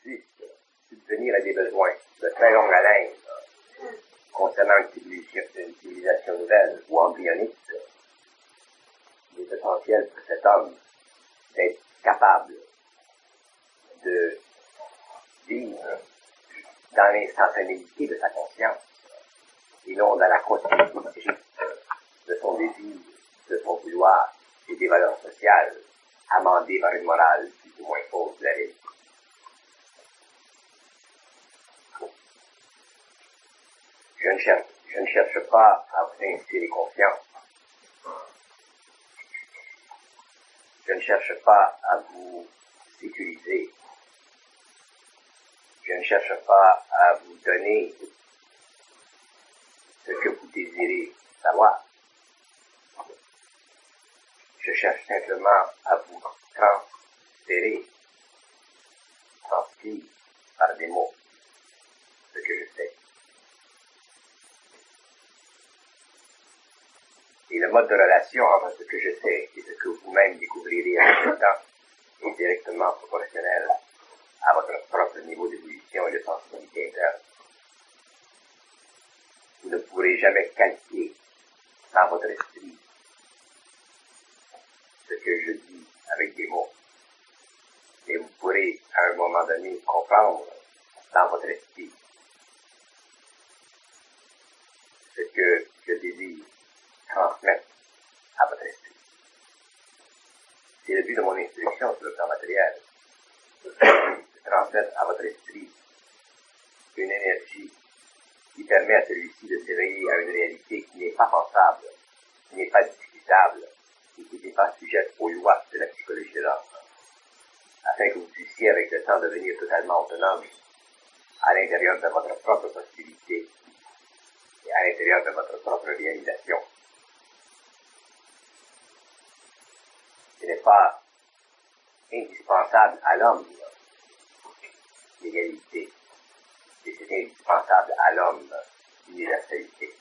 puisse subvenir à des besoins de très longue haleine concernant une civilisation nouvelle ou embryonique, il est essentiel pour cet homme d'être capable de vivre dans l'instantanéité de sa conscience et non dans la continuité stricte de son désir, de son vouloir et des valeurs sociales amendées par une morale plus ou moins fausse de la réalité. Je ne cherche pas à vous inspirer confiance. Je ne cherche pas à vous sécuriser. Je ne cherche pas à vous donner ce que vous désirez savoir. Je cherche simplement à vous transférer, transcrire par des mots, ce que je sais. Et le mode de relation entre ce que je sais et ce que vous-même découvrirez avec le temps est directement proportionnel à votre propre niveau d'évolution et de sensibilité interne. Vous ne pourrez jamais calquer dans votre esprit ce que je dis avec des mots. Et vous pourrez, à un moment donné, comprendre dans votre esprit ce que je désire transmettre à votre esprit. C'est le but de mon instruction sur le plan matériel. De transmettre à votre esprit une énergie qui permet à celui-ci de s'éveiller à une réalité qui n'est pas pensable, qui n'est pas discutable et qui n'est pas sujette aux lois de la psychologie de l'homme, afin que vous puissiez avec le temps devenir totalement autonome à l'intérieur de votre propre possibilité et à l'intérieur de votre propre réalisation. Ce n'est pas indispensable à l'homme l'égalité, et c'est indispensable à l'homme l'universalité.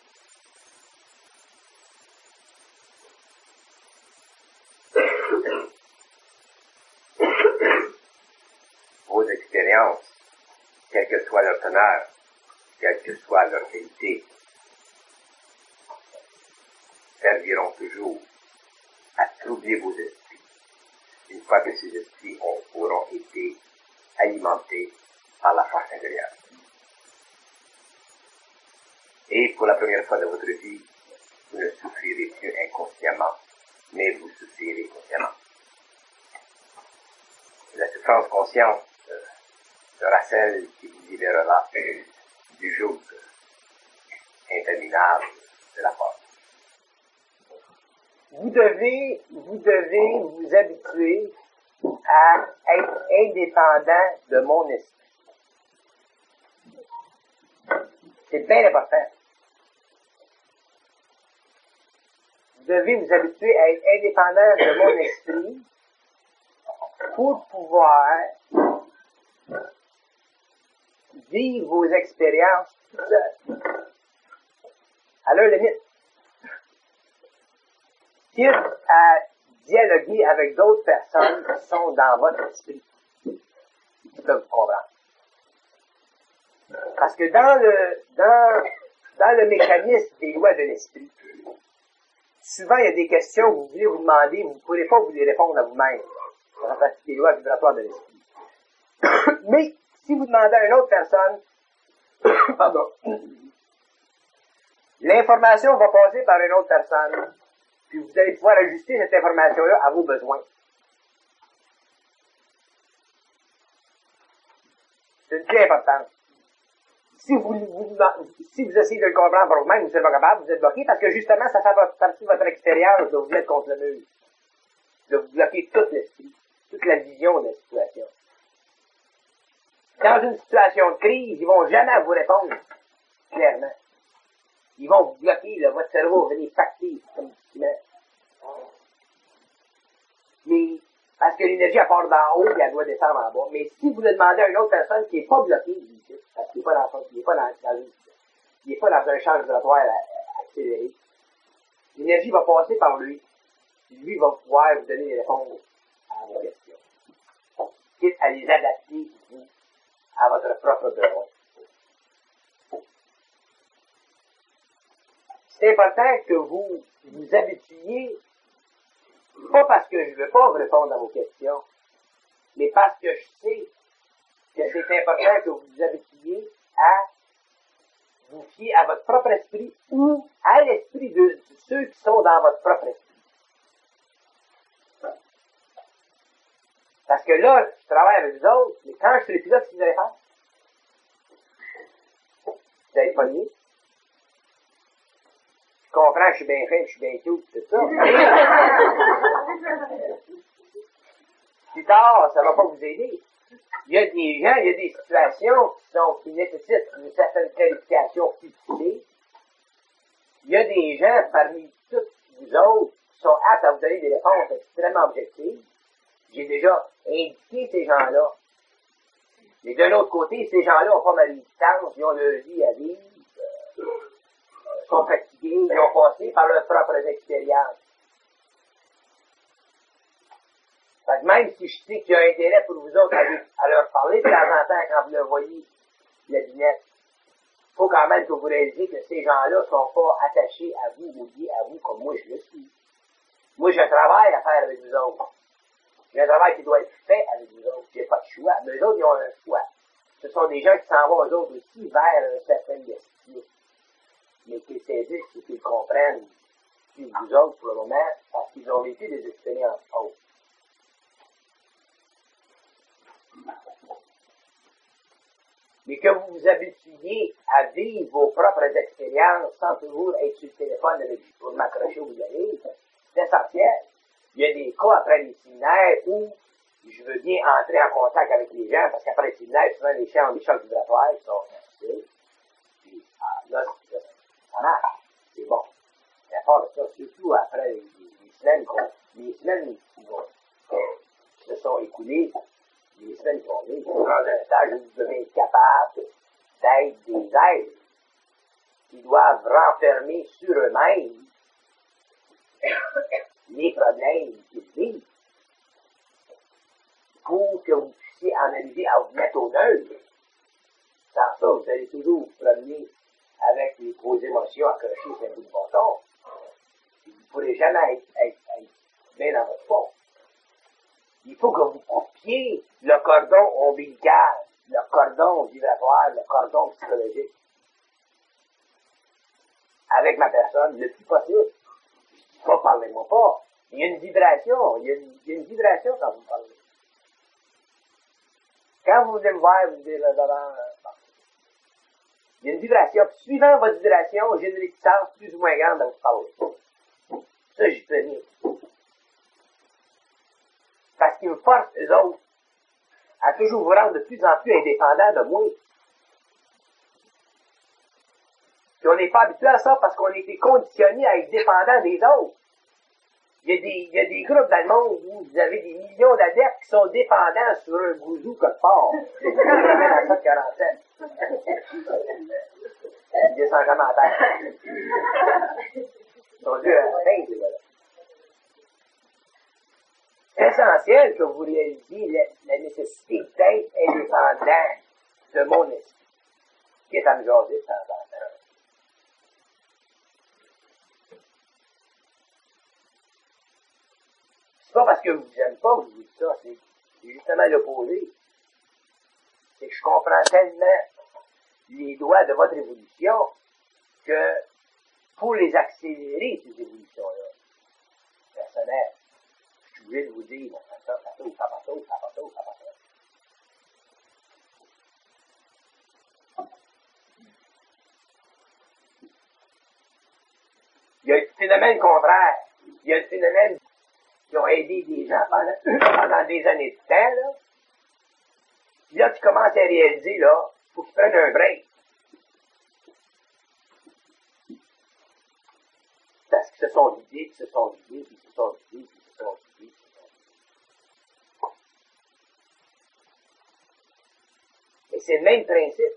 Vos expériences, quel que soit leur teneur, quelle que soit leur qualité, serviront toujours à troubler vos esprits, une fois que ces esprits auront été alimentés par la force intérieure. Et pour la première fois de votre vie, vous ne souffrirez plus inconsciemment, mais vous souffrirez consciemment. La souffrance consciente sera celle qui vous libérera du joug interminable de la force. Vous devez vous habituer à être indépendant de mon esprit. C'est bien important. Vous devez vous habituer à être indépendant de mon esprit pour pouvoir vivre vos expériences tout seul, à leur limite. Quitte à dialoguer avec d'autres personnes qui sont dans votre esprit, qui peuvent vous comprendre. Parce que dans le mécanisme des lois de l'esprit, souvent il y a des questions que vous voulez vous demander, vous ne pourrez pas vous les répondre à vous-même. Ça fait partie des lois vibratoires de l'esprit. Mais si vous demandez à une autre personne, pardon, l'information va passer par une autre personne, puis vous allez pouvoir ajuster cette information-là à vos besoins. C'est une clé importante. Si vous essayez de le comprendre par vous-même, vous n'êtes pas capable, vous êtes bloqué, parce que justement, ça fait partie de votre expérience de vous mettre contre le mur. De vous bloquer tout l'esprit, toute la vision de la situation. Dans une situation de crise, ils vont jamais vous répondre clairement. Ils vont vous bloquer, là, votre cerveau va venir pacter comme du ciment. Mais, parce que l'énergie, elle part d'en haut, et elle doit descendre en bas. Mais si vous le demandez à une autre personne qui n'est pas bloquée, parce qu'il n'est pas dans un champ vibratoire accéléré, l'énergie va passer par lui. Et lui va pouvoir vous donner les réponses à vos questions. Quitte à les adapter, vous, à votre propre besoin. C'est important que vous vous habituiez, pas parce que je ne veux pas vous répondre à vos questions, mais parce que je sais que c'est important que vous vous habituiez à vous fier à votre propre esprit ou à l'esprit de ceux qui sont dans votre propre esprit. Parce que là, je travaille avec vous autres, mais quand je serai plus là, qu'est-ce que vous allez faire? Vous allez être pogné. Je comprends, je suis bien fait, je suis bien tout, c'est ça. Plus tard, ça ne va pas vous aider. Il y a des gens, il y a des situations qui nécessitent une certaine qualification physique. Il y a des gens parmi tous vous autres qui sont aptes à vous donner des réponses extrêmement objectives. J'ai déjà indiqué ces gens-là. Mais de l'autre côté, ces gens-là n'ont pas ma distance, ils ont leur vie à vivre, sont fatigués, ils ont passé par leurs propres expériences. Fait que même si je sais qu'il y a intérêt pour vous autres à leur parler de temps en temps quand vous leur voyez la lunette, il faut quand même que vous réalisiez que ces gens-là ne sont pas attachés à vous ou liés à vous comme moi je le suis. Moi, j'ai un travail à faire avec vous autres. J'ai un travail qui doit être fait avec vous autres. J'ai pas de choix. Mais eux autres, ils ont un choix. Ce sont des gens qui s'en vont, eux autres aussi, vers un certain destin. Mais qu'ils saisissent et qu'ils comprennent qui vous autres pour le moment, parce qu'ils ont vécu des expériences autres. Mais que vous vous habituiez à vivre vos propres expériences sans toujours être sur le téléphone avec pour m'accrocher où vous allez, c'est essentiel. Il y a des cas après les séminaires où je veux bien entrer en contact avec les gens, parce qu'après les séminaires, souvent les gens ont des chocs vibratoires qui sont difficiles. Puis là, ça marche. C'est bon. Mais à part de ça, surtout après les semaines qui se sont écoulées, les semaines qui vont venir, il faut prendre un stage où vous devez être capable d'être des êtres qui doivent renfermer sur eux-mêmes les problèmes qu'ils vivent pour que vous puissiez en arriver à vous mettre au neutre. Sans ça, vous allez toujours vous promener avec vos émotions accrochées sur un bout de bâton. Vous ne pourrez jamais être bien dans votre fond. Il faut que vous coupiez le cordon ombilical, le cordon vibratoire, le cordon psychologique avec ma personne le plus possible. Pas parlez-moi pas. Il y a une vibration. Il y a une vibration quand vous parlez. Quand vous venez me voir, vous dites il y a une vibration. Puis, suivant votre vibration, j'ai une réticence plus ou moins grande à vous parler. Ça, j'y peux rien. Parce qu'ils me forcent, eux autres, à toujours vous rendre de plus en plus indépendants de moi. Puis on n'est pas habitué à ça parce qu'on a été conditionné à être dépendant des autres. Il y a des groupes dans le monde où vous avez des millions d'adeptes qui sont dépendants sur un gouzou quelque part. C'est vraiment dans ça de 47. Ils descendent jamais à terre. Ils sont dû à la fin, ces gars-là. C'est essentiel que vous réalisiez la nécessité d'être indépendant de mon esprit, qui est à me jaser de temps en temps. C'est pas parce que vous n'aimez pas que vous dites ça, c'est justement l'opposé. C'est que je comprends tellement les lois de votre évolution que pour les accélérer, ces évolutions-là, personnelles, je suis obligé de vous dire, bon, ça, Il y a le phénomène contraire. Il y a le phénomène qui ont aidé des gens pendant des années de temps, là. Puis là, tu commences à réaliser, là, faut qu'ils prennent un break. Parce qu'ils se sont vidés, puis se sont vidés, puis se sont vidés, puis se sont vidés, puis se sont vidés. Et c'est le même principe.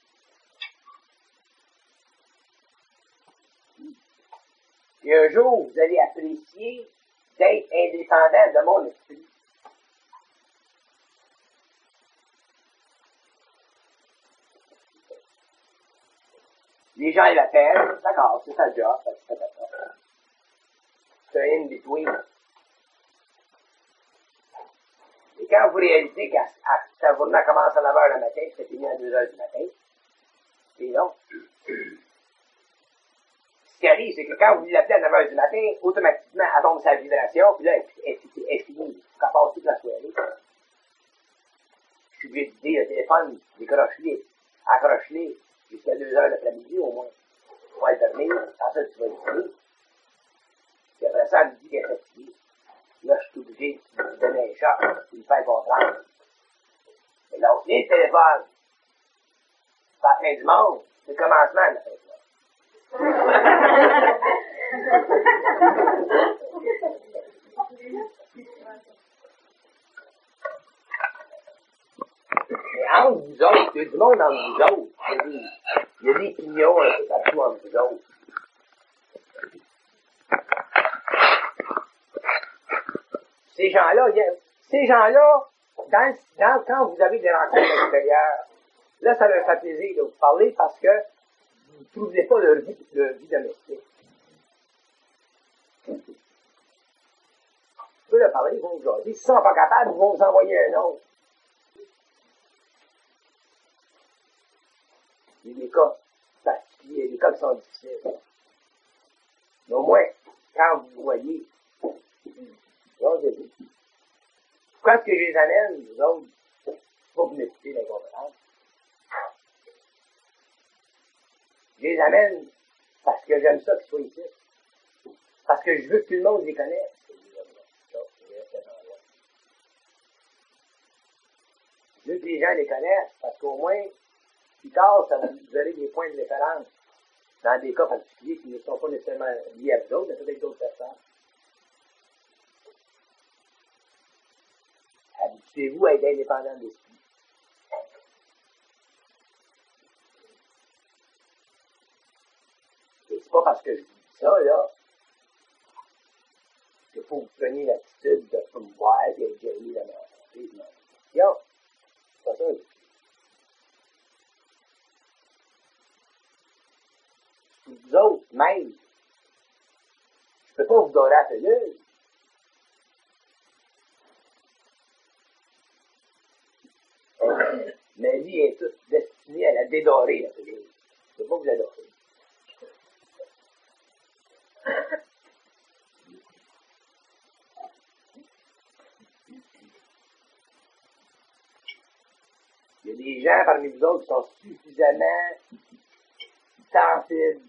Et un jour, vous allez apprécier d'être indépendant de mon esprit. Les gens l'appellent, d'accord, c'est ça le job, c'est ça. C'est un in-between. Et quand vous réalisez qu'à sa journée commence à 9 h le matin, c'est fini à 2 h du matin, c'est long. Ce qui arrive, c'est que quand vous l'appelez à 9 h du matin, automatiquement, elle tombe sa vibration, puis là, elle est finie. Elle passe toute la soirée. Je suis obligé de dire le téléphone, décroche-les, accroche-les, jusqu'à 2 h l'après-midi au moins. Tu vas le dormir, sans ça, tu vas le finir. Puis après ça, elle me dit qu'elle est fatiguée. Là, je suis obligé de lui donner un choc, de lui faire comprendre. Et là, on le téléphone. C'est la fin du monde. C'est le commencement de la fin du monde. Mais entre vous autres, il y a du monde entre vous autres. Il y a des pignons un peu partout entre vous autres. Ces gens-là, quand vous avez des rencontres à l'extérieur, là, ça leur fait plaisir de vous parler parce que vous ne troublez pas leur vie domestique. Vous pouvez leur parler, ils vont vous jaser. S'ils ne sont pas capables, ils vont vous envoyer un autre. Il y a des cas particuliers, des cas qui sont difficiles. Mais au moins, quand vous voyez, pourquoi est-ce que je les amène, vous autres? C'est pas pour vous m'écouter l'inconvénient. Je les amène parce que j'aime ça qu'ils soient ici. Parce que je veux que tout le monde les connaisse. Je veux que les gens les connaissent parce qu'au moins, plus tard, vous aurez des points de référence dans des cas particuliers qui ne sont pas nécessairement liés à vous autres, mais peut-être d'autres personnes. Habituez-vous à être indépendant d'esprit. Et c'est pas parce que je vous dis ça, là, qu'il faut que vous preniez l'attitude de me voir et de gagner la mort. C'est pas ça. Vous autres, même, je peux pas vous dorer la pilule. Ma vie est toute destinée à la dédorer, la pilule. Je peux pas vous la dorer. Il y a des gens parmi vous autres qui sont suffisamment sensibles.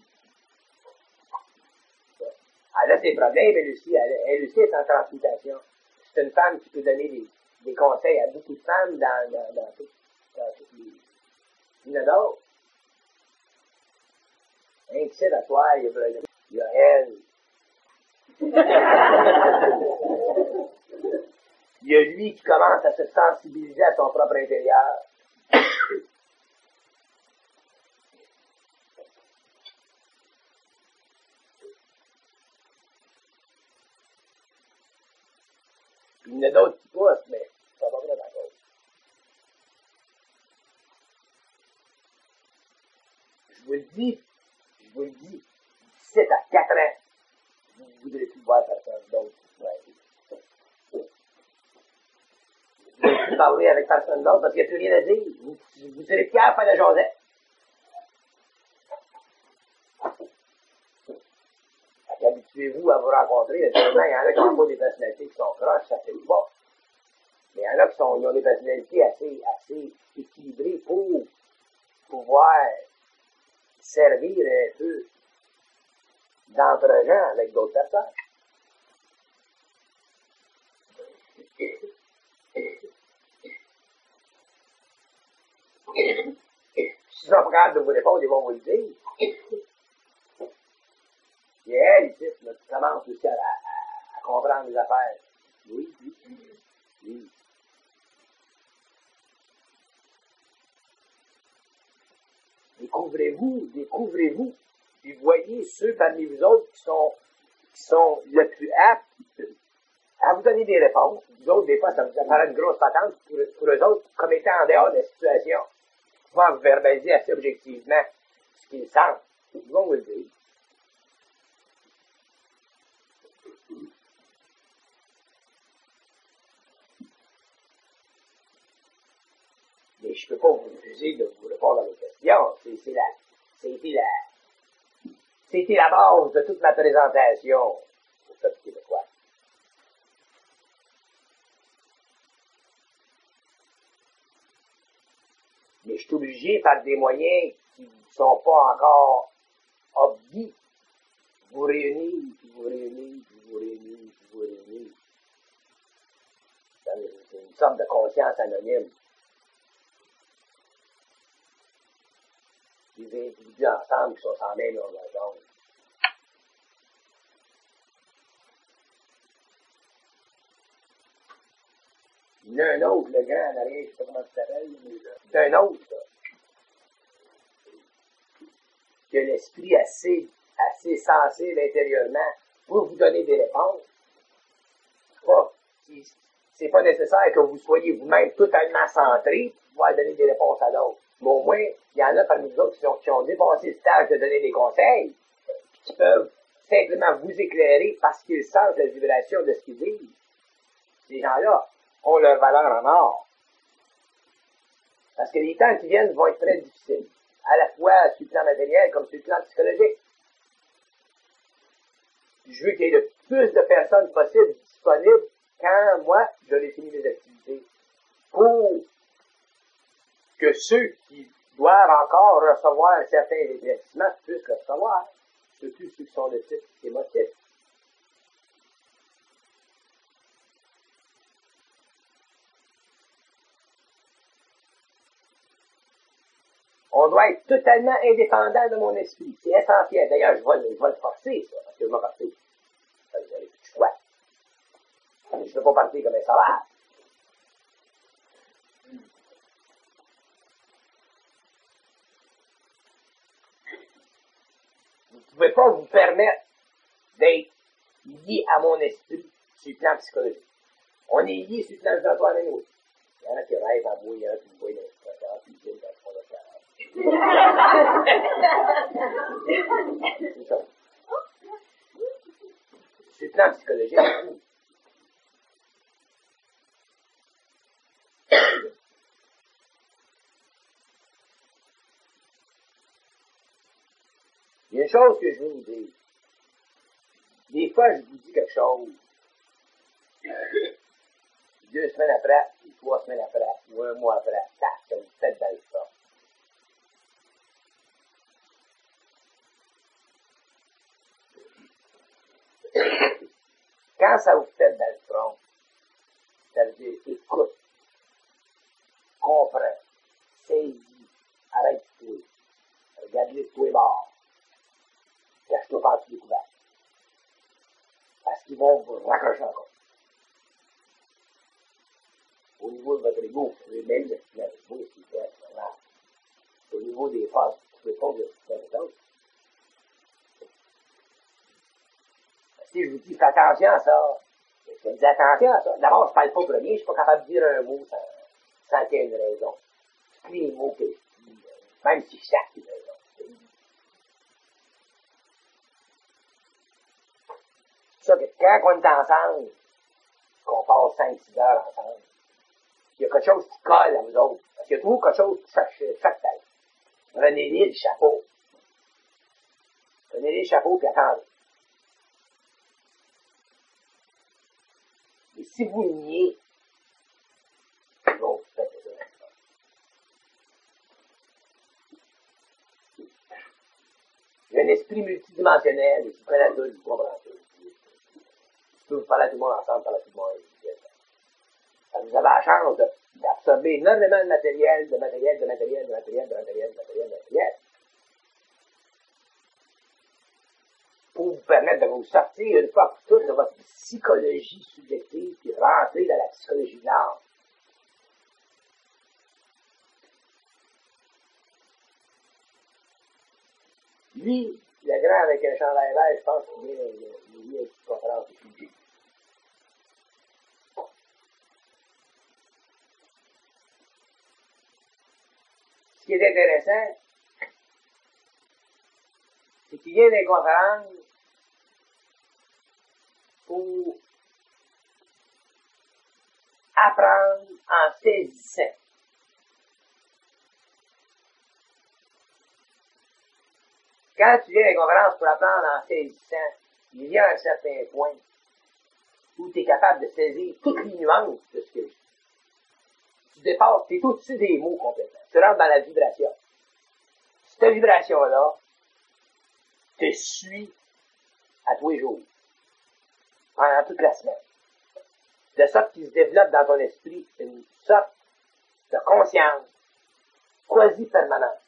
Elle a ses problèmes, elle aussi est en transmutation. C'est une femme qui peut donner des conseils à beaucoup de femmes dans toutes les... Il y en a d'autres. Un qui sait à toi, il y a elle. Il y a lui qui commence à se sensibiliser à son propre intérieur. Il y en a d'autres qui poussent, mais ça va pas d'accord. Je vous le dis, 17 à 4 ans, vous ne voudrez plus voir personne d'autre. Ouais. Vous ne voudrez plus parler avec personne d'autre parce qu'il n'y a plus rien à dire. Vous serez fiers de faire la jasette. Habituez-vous à vous rencontrer. Naturellement, il y en a qui n'ont pas des personnalités qui sont proches, ça fait pas. Mais il y en a qui ont des personnalités assez équilibrées pour pouvoir servir un peu d'entre-gens avec d'autres personnes. S'ils sont pas capables de vous répondre, ils vont vous le dire. Et elle, ici, tu commences aussi à comprendre les affaires. Oui. Découvrez-vous, puis voyez ceux parmi vous autres qui sont le plus aptes à vous donner des réponses. Vous autres, des fois, ça vous apparaît une grosse patente pour eux autres, comme étant en dehors de la situation. Pouvoir vous verbaliser assez objectivement ce qu'ils sentent. Ils vont vous le dire. Mais je ne peux pas vous refuser de vous répondre à mes questions. C'était la base de toute ma présentation au peuple québécois. Mais je suis obligé par des moyens qui ne sont pas encore obviés. Vous réunir, puis vous réunir, puis vous réunir, puis vous réunir. C'est une sorte de conscience anonyme. Des individus ensemble qui sont sans même longueur d'onde. Il y en a un autre, le grand en arrière, je ne sais pas comment ça s'appelle, mais c'est un autre, là, qui a l'esprit assez sensible intérieurement pour vous donner des réponses. C'est pas nécessaire que vous soyez vous-même totalement centré pour pouvoir donner des réponses à l'autre. Mais au moins, il y en a parmi nous autres qui ont dépassé le stage de donner des conseils, qui peuvent simplement vous éclairer parce qu'ils sentent la vibration de ce qu'ils disent. Ces gens-là ont leur valeur en or. Parce que les temps qui viennent vont être très difficiles, à la fois sur le plan matériel comme sur le plan psychologique. Je veux qu'il y ait le plus de personnes possibles disponibles quand moi, j'aurai fini mes activités, pour que ceux qui doivent encore recevoir un certain éclaircissement puissent le recevoir, surtout ceux qui sont de type émotif. On doit être totalement indépendant de mon esprit. C'est essentiel. D'ailleurs, je vais le forcer, ça, parce que je vais partir. Vous n'avez plus de choix. Je ne peux pas partir comme un sauvage. Vous ne pouvez pas vous permettre d'être lié à mon esprit sur le plan psychologique. On est lié sur le plan vibratoire d'un autre. Il y en a qui rêvent à bouillir, puis vous voyez l'inspirateur, puis ils disent dans le fond de c'est ça. Sur le plan psychologique, il y a une chose que je veux vous dire. Des fois, je vous dis quelque chose. 2 semaines après, ou 3 semaines après, ou 1 mois après, tac, ça vous fait dans le front. Quand ça vous fait dans le front, ça veut dire écoute, comprends, saisis, arrête-toi, regarde-les de tous les bords, cache-toi par tous les couverts. Parce qu'ils vont vous raccrocher encore. Au niveau de votre ego, vous pouvez même l'expliquer avec vous, si vous êtes normal. Au niveau des phases, vous ne pouvez pas vous expliquer avec d'autres. Si je vous dis, fais attention à ça, je dis attention à ça. D'abord, je ne parle pas premier, je ne suis pas capable de dire un mot sans qu'il y ait une raison. Tous les mots que je dis, même si je sais qu'il y a une raison. C'est ça que quand on est ensemble, qu'on passe 5-6 heures ensemble, il y a quelque chose qui colle à vous autres. Parce qu'il y a toujours quelque chose qui chaque tête. Prenez-les le chapeau. Prenez-les le chapeau puis attendez. Et si vous le niez, ils vont vous faire ça. Il y a un esprit multidimensionnel, et si vous prenez la tour, vous comprenez tout. Si vous parlez à tout le monde ensemble, parlez à tout le monde. Vous avez la chance d'absorber énormément de matériel. Pour vous permettre de vous sortir une fois pour toutes de votre psychologie subjective et rentrer dans la psychologie de l'âme. Lui, le grand avec un chandail vert, je pense qu'il vient une petite conférence ici. Ce qui est intéressant, qui vient des conférences pour apprendre en saisissant. Quand tu viens des conférences pour apprendre en saisissant, il y a un certain point où tu es capable de saisir toutes les nuances de ce que je dis. Tu dépasses, tu es au-dessus des mots complètement. Tu rentres dans la vibration. Cette vibration-là te suit à tous les jours, pendant toute la semaine. De sorte qu'il se développe dans ton esprit une sorte de conscience quasi-permanente.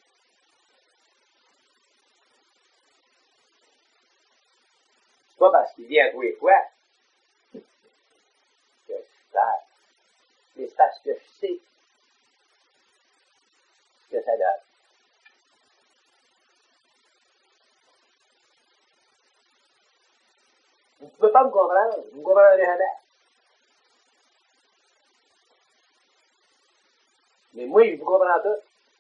C'est pas parce qu'il vient à tous les fois que je suis clair. Mais c'est parce que je sais ce que ça donne. Vous ne pouvez pas me comprendre. Vous ne me comprendrez jamais. Mais moi, je vous comprends tout.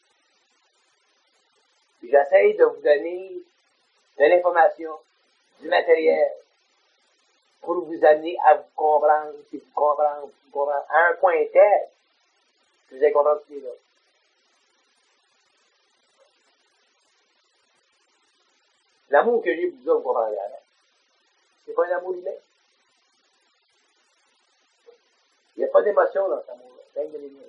Puis j'essaye de vous donner de l'information, du matériel, pour vous amener à vous comprendre, puis vous comprendre, à un point tel que vous allez comprendre tous les autres. L'amour que j'ai pour vous, vous comprendrez jamais. C'est pas un amour humain. Il n'y a pas d'émotion dans cet amour-là. C'est rien de l'énergie.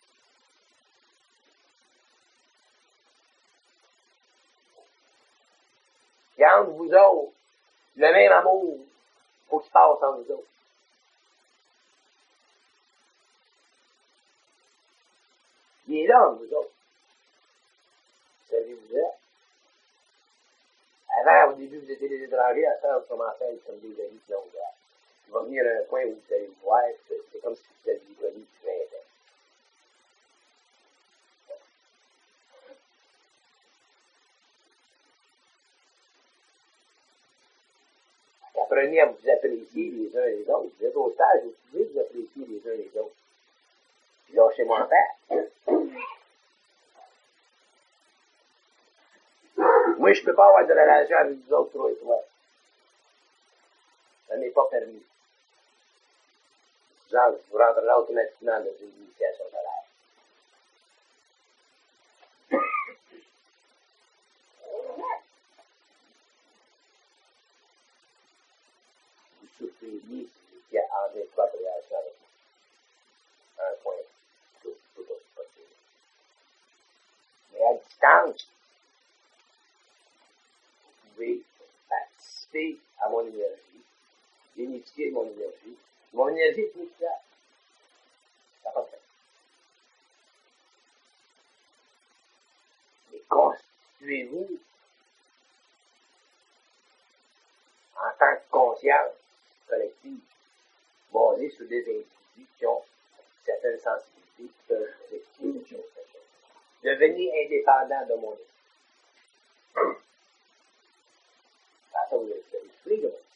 Et entre vous autres, le même amour, il faut qu'il passe entre vous autres. Il est là entre vous autres. Savez-vous ça? Avant, au début, vous étiez des étrangers, à ça, vous commencez à être comme des amis qui l'ont ouvert. Il va venir à un point où vous allez vous voir, c'est comme si vous aviez connu depuis 20 ans. Apprenez à vous apprécier les uns les autres. Vous êtes au stage, vous pouvez vous apprécier les uns les autres. Puis lâchez-moi en paix. Moi, je ne peux pas avoir de relation avec vous autres, trois et trois. Ça n'est pas permis. Genre, vous rentrerez automatiquement dans une initiation de l'air. Vous souffririez si vous étiez en expropriation avec moi. Un point. Tout aussi possible. Mais à distance, vous pouvez participer à mon énergie, bénéficier de mon énergie. Mon énergie est plus efficace. Ça n'a pas de sens. Mais constituez-vous en tant que conscience collective, basée sur des individus qui ont certaines sensibilités qui peuvent effectuer une chose. Devenez indépendant de mon esprit. Ça, vous allez souffrir de mon esprit.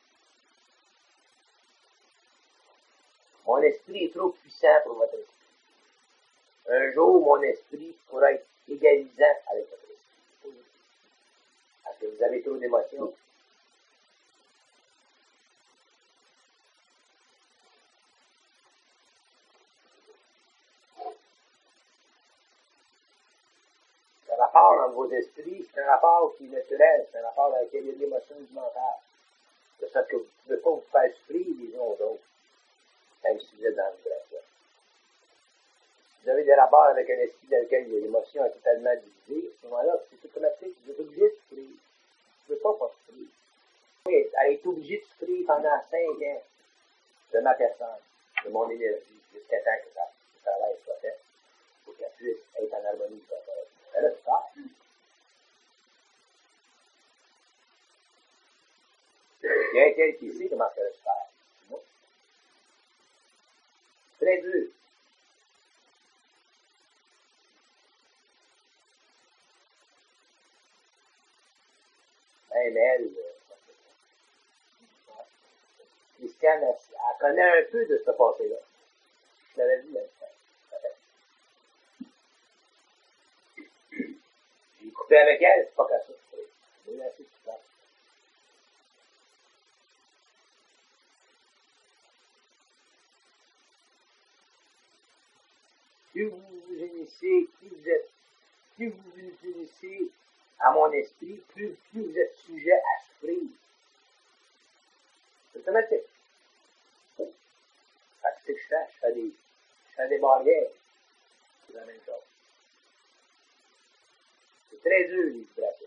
Mon esprit est trop puissant pour votre esprit. Un jour, mon esprit pourra être égalisant avec votre esprit. Parce que vous avez trop d'émotions. Le rapport entre vos esprits, c'est un rapport qui est naturel, c'est un rapport dans lequel il y a de l'émotion du mental. De sorte que vous ne pouvez pas vous faire souffrir les uns aux autres, même si vous êtes dans la vibration. Si vous avez des rapports avec un esprit dans lequel il y a l'émotion totalement divisée, à ce moment-là, c'est automatique, vous êtes obligé de souffrir. Vous ne pouvez pas souffrir. Elle est obligée de souffrir pendant 5 ans de ma personne, de mon énergie, jusqu'à temps que le travail soit fait, pour qu'elle puisse être en harmonie avec sa corps. Elle a du faire. Il y a quelqu'un qui sait comment ça va se faire. Moi. Très dur. Même elle, Christiane, elle connaît un peu de ce passé-là. Je l'avais vu, elle. J'ai coupé avec elle, c'est pas qu'à ça. plus vous vous unissez, plus vous vous unissez à mon esprit, plus vous êtes sujet à souffrir. C'est automatique. Fait que ce que je fais des barrières. C'est la même chose. C'est très dur, les vibrations.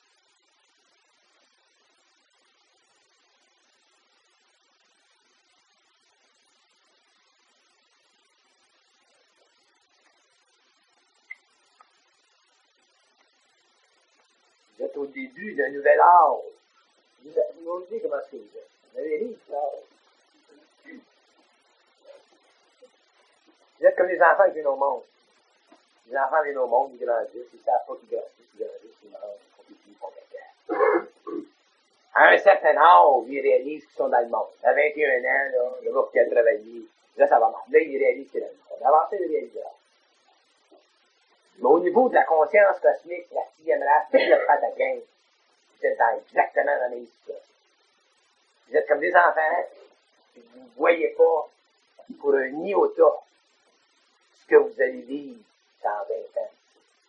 Vous êtes au début d'un nouvel âge. Vous me dites comment est-ce que vous êtes. Vous avez ri, ça. Vous êtes comme les enfants qui viennent au monde. Les enfants viennent au monde, ils grandissent, ils ne savent pas qu'ils grandissent, ils mangent, ils continuent, ils font caca. À un certain âge, ils réalisent qu'ils sont dans le monde. À 21 ans, là, le gars qui a travaillé, là, ça va mal. Là, ils réalisent qu'il est dans le monde. Avancez le réalisation. Mais au niveau de la conscience cosmique, la sixième race, tout le pataquin, vous êtes exactement dans la même situation. Vous êtes comme des enfants, et vous ne voyez pas pour un iota ce que vous allez vivre dans 20 ans.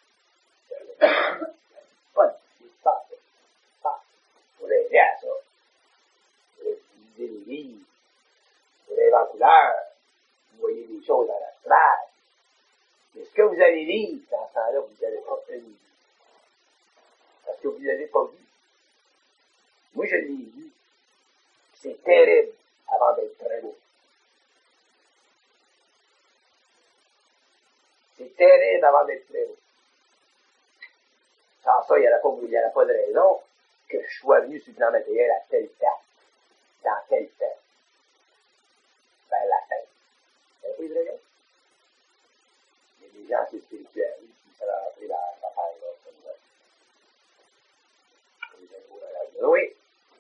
Pas de pas. Vous rêvez à ça. Vous lisez les livres, vous rêvez en couleur, vous voyez des choses dans l'astral. Mais ce que vous allez vivre dans ce temps-là, vous n'allez pas vu. Parce que vous ne l'avez pas vu. Moi, je l'ai vu. C'est terrible avant d'être très beau. C'est terrible avant d'être très beau. Sans ça, il n'y aurait pas de raison que je sois venu sur le plan matériel à telle date, dans tel temps, vers la fin. C'est un peu de raison. Il y a des gens assez spirituels qui sont rentrés dans l'affaire là, comme ça. Oui.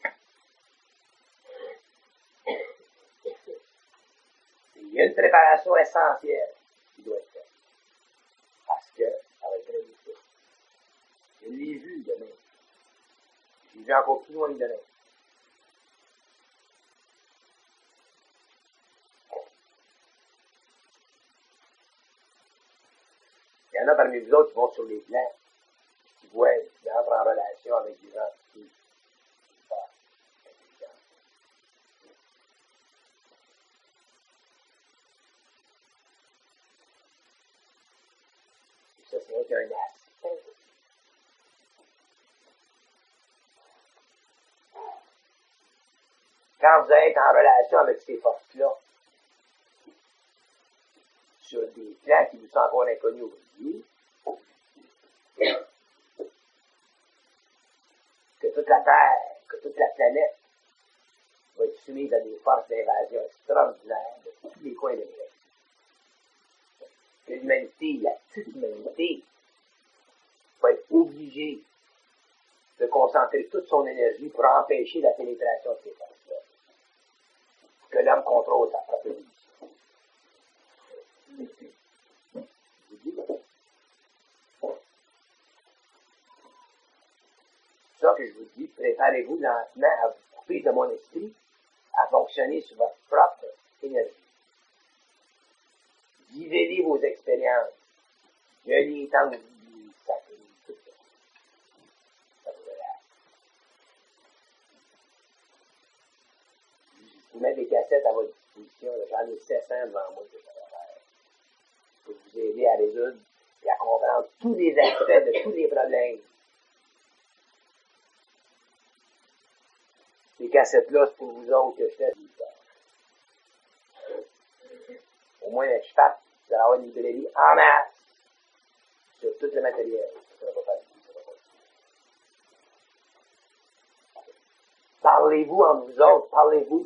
Il y a une préparation essentielle qui doit être faite. Parce que ça va être très difficile. Je l'ai vu demain. J'ai vu encore plus loin demain. Il y en a parmi vous autres qui vont sur les plans, qui voient, qui entrent en relation avec des entités. Ça, c'est un aspect. Quand vous êtes en relation avec ces forces-là, sur des plans qui vous sont encore inconnus aujourd'hui, que toute la Terre, que toute la planète va être soumise à des forces d'invasion extraordinaires de tous les coins de l'Est. Que l'humanité, la petite humanité, va être obligée de concentrer toute son énergie pour empêcher la pénétration de ces forces-là. Que l'homme contrôle sa propre vie. C'est ça que je vous dis, préparez-vous lentement à vous couper de mon esprit, à fonctionner sur votre propre énergie. Vivez vos expériences. Je les temps que vous sacrez tout ça. Ça vous relaxe. Je vous mets des cassettes à votre disposition. J'en ai 700 devant moi que je vais faire. Pour vous aider à résoudre et à comprendre tous les aspects de tous les problèmes. Ces cassettes-là, c'est pour vous autres que je fais. Au moins, je tape, vous allez avoir une librairie en masse sur tout le matériel. Ça ne va pas facile, ça va pas. Parlez-vous entre vous autres, parlez-vous.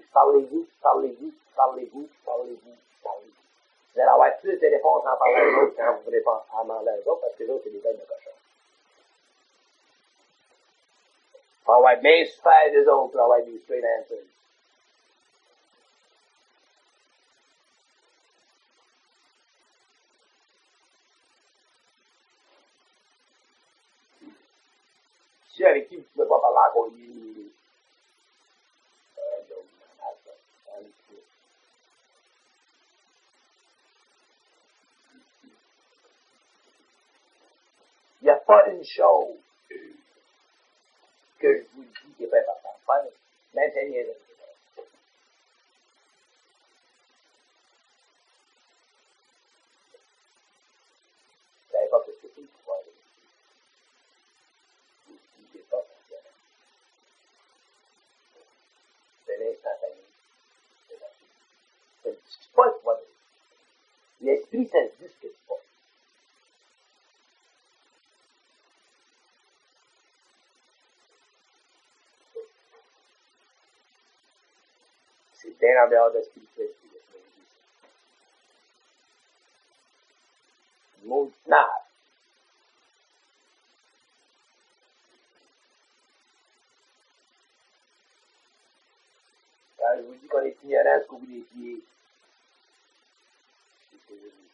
Vous allez avoir plus de réponses en parlant aux autres quand vous voulez pas en demander aux autres, parce que les autres, c'est des bêtes de cochon. Il faut avoir bien super des autres pour avoir des straight answers. Ceux avec qui vous ne pouvez pas parler encore lui. pas une chose que je vous dis qui est pas importante. Pas même si elle est là. Vous savez pas ce que c'est le pouvoir de l'esprit. Vous ne vivez pas fonctionnel. C'est l'instantané. C'est la vie. Ça ne discute pas le pouvoir de l'esprit. L'esprit, ça ne discute pas. C'est bien en dehors de la spiritualité. Maudite nage. Quand je vous dis qu'on est ignorant jusqu'au bout des pieds, c'est ce que je dis.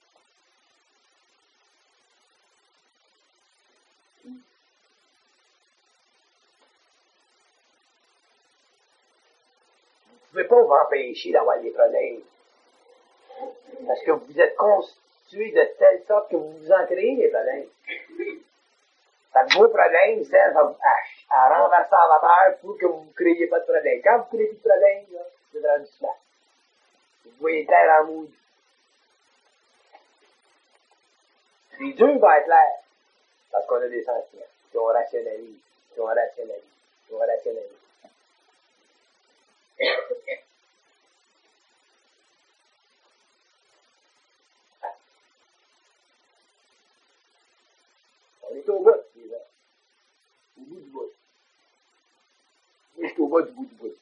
Vous ne pouvez pas vous empêcher d'avoir des problèmes. Parce que vous êtes constitué de telle sorte que vous vous en créez des problèmes. Fait que vos problèmes servent à renverser la vapeur pour que vous ne créiez pas de problème. Quand vous ne créez plus de problème, là, c'est dans du smart. Vous voyez clair en mood. Les deux vont être clairs. Parce qu'on a des sentiments. Puis on rationalise. Puis on rationalise. Puis on rationalise. On est au bout, les gens. Au bout du bout. Moi, je suis au bas du bout du bout.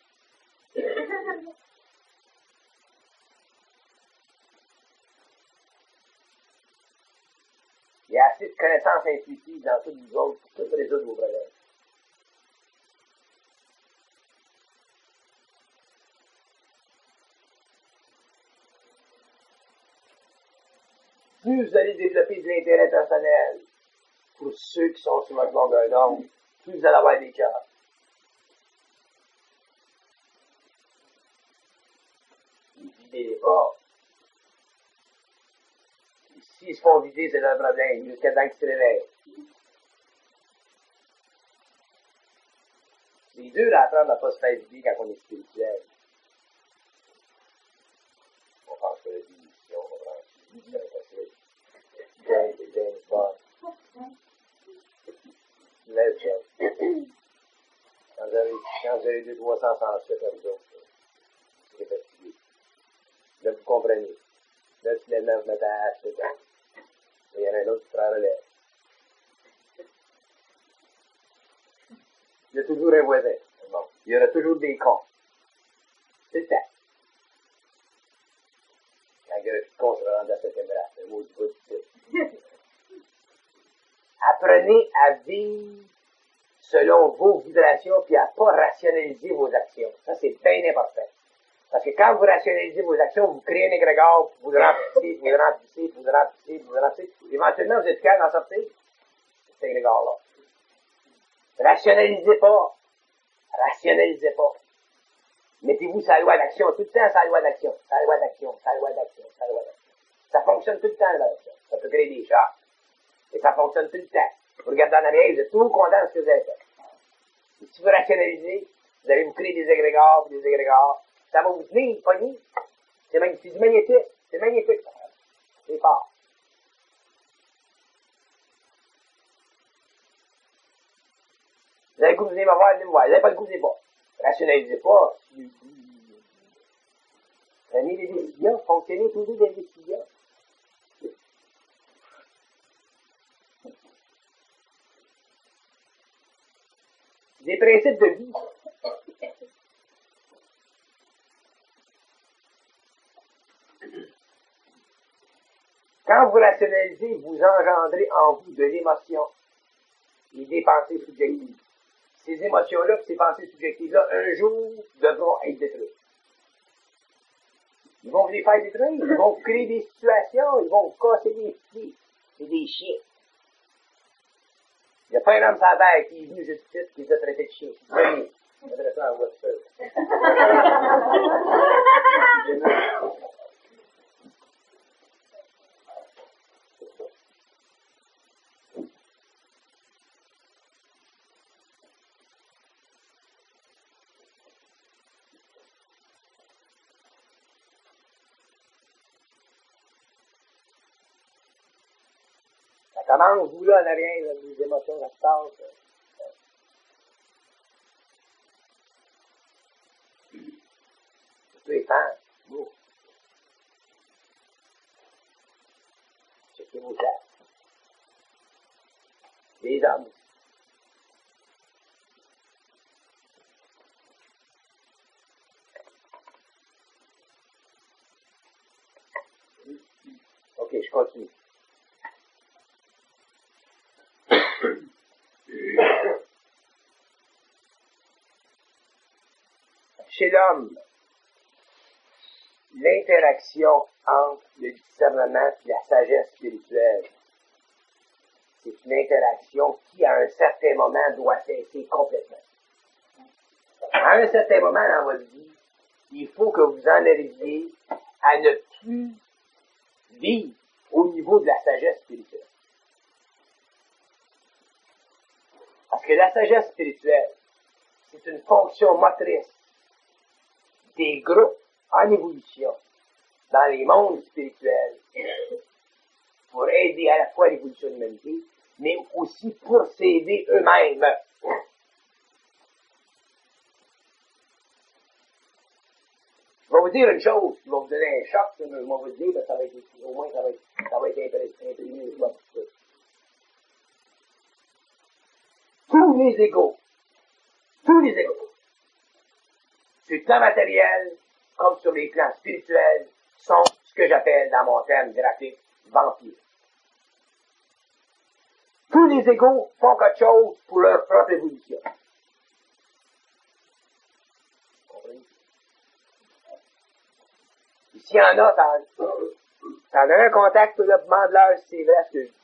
Il y a assez de connaissances intuitives dans tous nous autres pour tout résoudre vos problèmes. Plus vous allez développer de l'intérêt personnel pour ceux qui sont sur votre longueur d'onde, plus vous allez avoir des cœurs. Ils videz pas. S'ils se font vider, c'est leur problème, jusqu'à temps qu'ils se réveillent. C'est dur d'apprendre à ne pas se faire vider quand on est spirituel. On pense que la démission, on prend c'est impossible. C'est bien fort. Lève, quand vous avez 200-300 107 comme ça, c'est fatigué. Là, vous comprenez. Là, finalement, vous mettez à acheter ça. Il y en a un autre qui prend relève. Il y a toujours un voisin. Bon. Il y aura toujours des cons. C'est le temps. Quand il y a un con se rend à cette émeraude, un mot du bout du Apprenez à vivre selon vos vibrations puis à ne pas rationaliser vos actions. Ça, c'est bien important. Parce que quand vous rationalisez vos actions, vous créez un égrégore, vous le remplissez, vous le remplissez, vous le remplissez, vous le remplissez. Éventuellement, vous êtes capable d'en sortir. Cet égrégore-là. Rationalisez pas. Rationalisez pas. Mettez-vous sur la loi d'action. Tout le temps, sur la loi d'action. Sur la loi d'action. Sur la loi d'action. Sur la loi d'action. Ça fonctionne tout le temps, la loi d'action. Ça peut créer des chocs. Et ça fonctionne tout le temps. Vous regardez en arrière, vous êtes toujours content de ce que vous avez fait. Et si vous rationalisez, vous allez vous créer des égrégores, des égrégores. Ça va vous tenir, pogner. C'est du magnétisme. C'est magnétique. C'est fort. Vous avez le goût de venir me voir, venez me voir. Vous n'avez pas le goût, venez pas. Rationalisez pas. Prenez des décisions. Fonctionnez toujours des décisions. Des principes de vie. Quand vous rationalisez, vous engendrez en vous de l'émotion et des pensées subjectives. Ces émotions-là, ces pensées subjectives-là, un jour, devront être détruites. Ils vont vous les faire détruire, ils vont vous créer des situations, ils vont vous casser des pieds. C'est des chiens. Il n'y a pas un homme sur la terre qui est venu justice qui les a traités de chiens. Oui, je voudrais ça en voiture. Ça commence, vous là, en arrière, là, les émotions, ça se passe. Les femmes, vous. Checkez vos chats. Les hommes. OK, je continue. Chez l'homme, l'interaction entre le discernement et la sagesse spirituelle, c'est une interaction qui, à un certain moment, doit cesser complètement. À un certain moment dans votre vie, il faut que vous en arriviez à ne plus vivre au niveau de la sagesse spirituelle. Parce que la sagesse spirituelle, c'est une fonction motrice des groupes en évolution dans les mondes spirituels pour aider à la fois l'évolution de l'humanité, mais aussi pour s'aider eux-mêmes. Je vais vous dire une chose, je vais vous donner un choc, mais je vais vous dire, ben, ça va être, au moins ça va être imprimé. Tous les égaux, sur le plan matériel, comme sur les plans spirituels, sont ce que j'appelle, dans mon terme graphique, vampires. Tous les égaux font quelque chose pour leur propre évolution. S'il y en a, t'en as un contact, tu demande-leur si c'est vrai ce que je dis.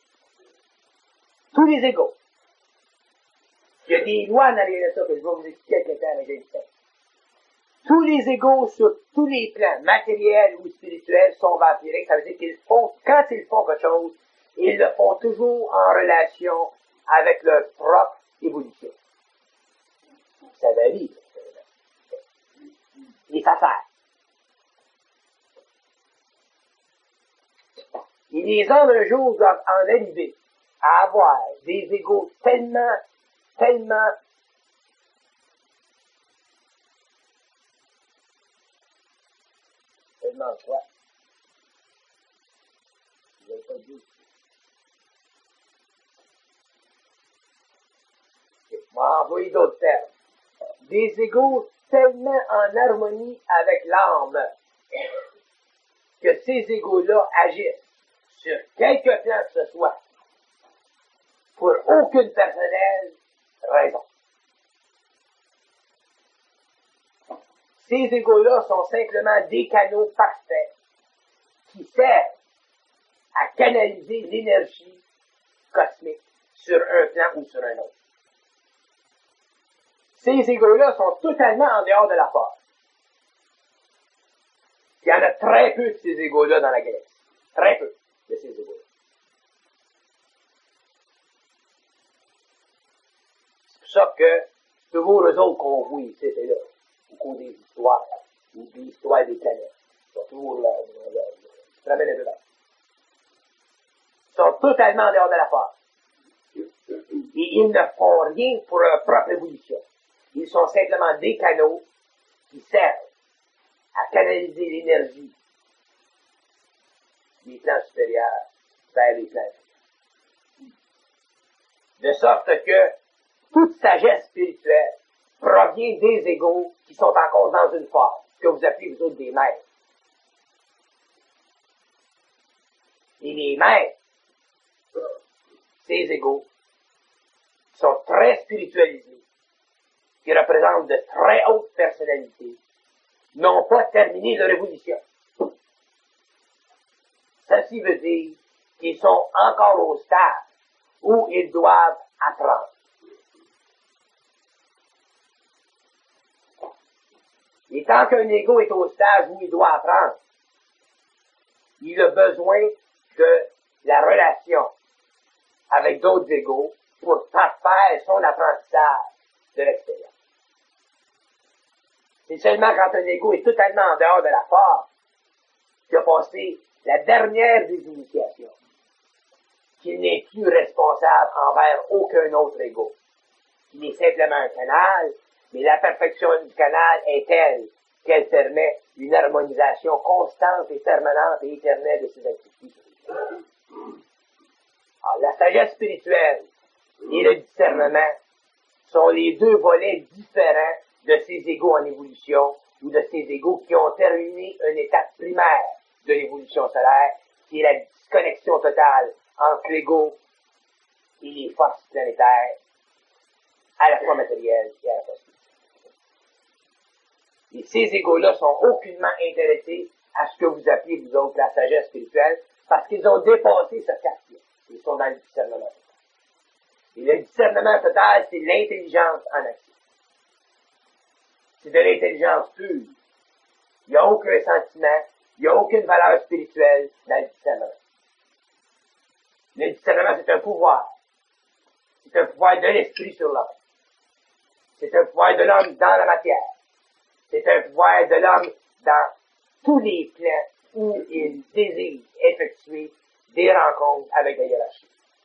Tous les égaux. Il y a des lois en arrière de ça que je vais vous expliquer quelque temps avec les textes. Tous les égaux sur tous les plans, matériels ou spirituels, sont vampiriques. Ça veut dire qu'ils font, quand ils font quelque chose, ils le font toujours en relation avec leur propre évolution. Ça varie. Et ça sert. Et les hommes, un jour, doivent en arriver à avoir des égaux tellement quoi? Je vais pas dire. Je vais envoyer d'autres termes. Des égaux tellement en harmonie avec l'âme que ces égaux-là agissent sur quelque plan que ce soit pour aucune personnelle raison. Ces égaux-là sont simplement des canaux parfaits qui servent à canaliser l'énergie cosmique sur un plan ou sur un autre. Ces égaux-là sont totalement en dehors de la force. Il y en a très peu de ces égaux-là dans la galaxie. Très peu de ces égaux-là. C'est pour ça que toujours eux autres qu'on voit ici et là, au cours des histoires, ou des histoires des planètes. Ils sont toujours là, ils se promènent dedans. Ils sont totalement en dehors de la force. Et ils ne font rien pour leur propre évolution. Ils sont simplement des canaux qui servent à canaliser l'énergie des plans supérieurs vers les plans inférieurs. De sorte que toute sagesse spirituelle provient des égaux qui sont encore dans une forme, ce que vous appelez vous autres des maîtres. Et les maîtres, ces égaux, sont très spiritualisés, qui représentent de très hautes personnalités, n'ont pas terminé leur évolution. Ceci veut dire qu'ils sont encore au stade où ils doivent apprendre. Et tant qu'un ego est au stade où il doit apprendre, il a besoin de la relation avec d'autres égos pour faire son apprentissage de l'expérience. C'est seulement quand un ego est totalement en dehors de la forme qu'il a passé la dernière des initiations. qu'il n'est plus responsable envers aucun autre ego. Il est simplement un canal, mais la perfection du canal est telle qu'elle permet une harmonisation constante et permanente et éternelle de ses activités. Alors, la sagesse spirituelle et le discernement sont les deux volets différents de ces égos en évolution ou de ces égos qui ont terminé une étape primaire de l'évolution solaire, qui est la disconnexion totale entre l'ego et les forces planétaires, à la fois matérielles et à la fois spirituelles. Et ces égos-là sont aucunement intéressés à ce que vous appelez, vous autres, la sagesse spirituelle, parce qu'ils ont dépassé ce quartier. Ils sont dans le discernement total. Et le discernement total, c'est l'intelligence en action. C'est de l'intelligence pure. Il n'y a aucun sentiment, il n'y a aucune valeur spirituelle dans le discernement. Le discernement, c'est un pouvoir. C'est un pouvoir de l'esprit sur l'homme. C'est un pouvoir de l'homme dans la matière. C'est un pouvoir de l'homme dans tous les plans où il désire effectuer des rencontres avec la hiérarchie.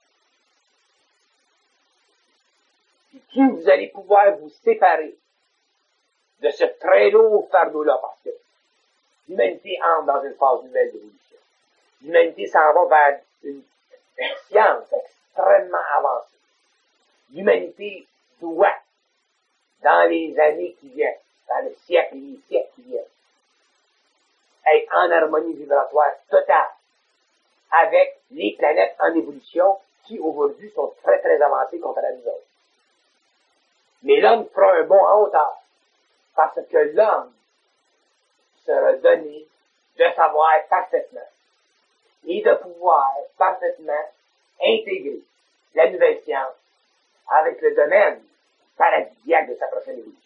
Puis plus vous allez pouvoir vous séparer de ce très lourd fardeau-là, parce que l'humanité entre dans une phase nouvelle d'évolution. L'humanité s'en va vers une science extrêmement avancée. L'humanité doit, dans les années qui viennent, dans le siècle et les siècles qui viennent, être en harmonie vibratoire totale avec les planètes en évolution qui, aujourd'hui, sont très, très avancées comparé à nous autres. Mais l'homme fera un bond en hauteur, parce que l'homme sera donné de savoir parfaitement et de pouvoir parfaitement intégrer la nouvelle science avec le domaine paradisiaque de sa prochaine évolution.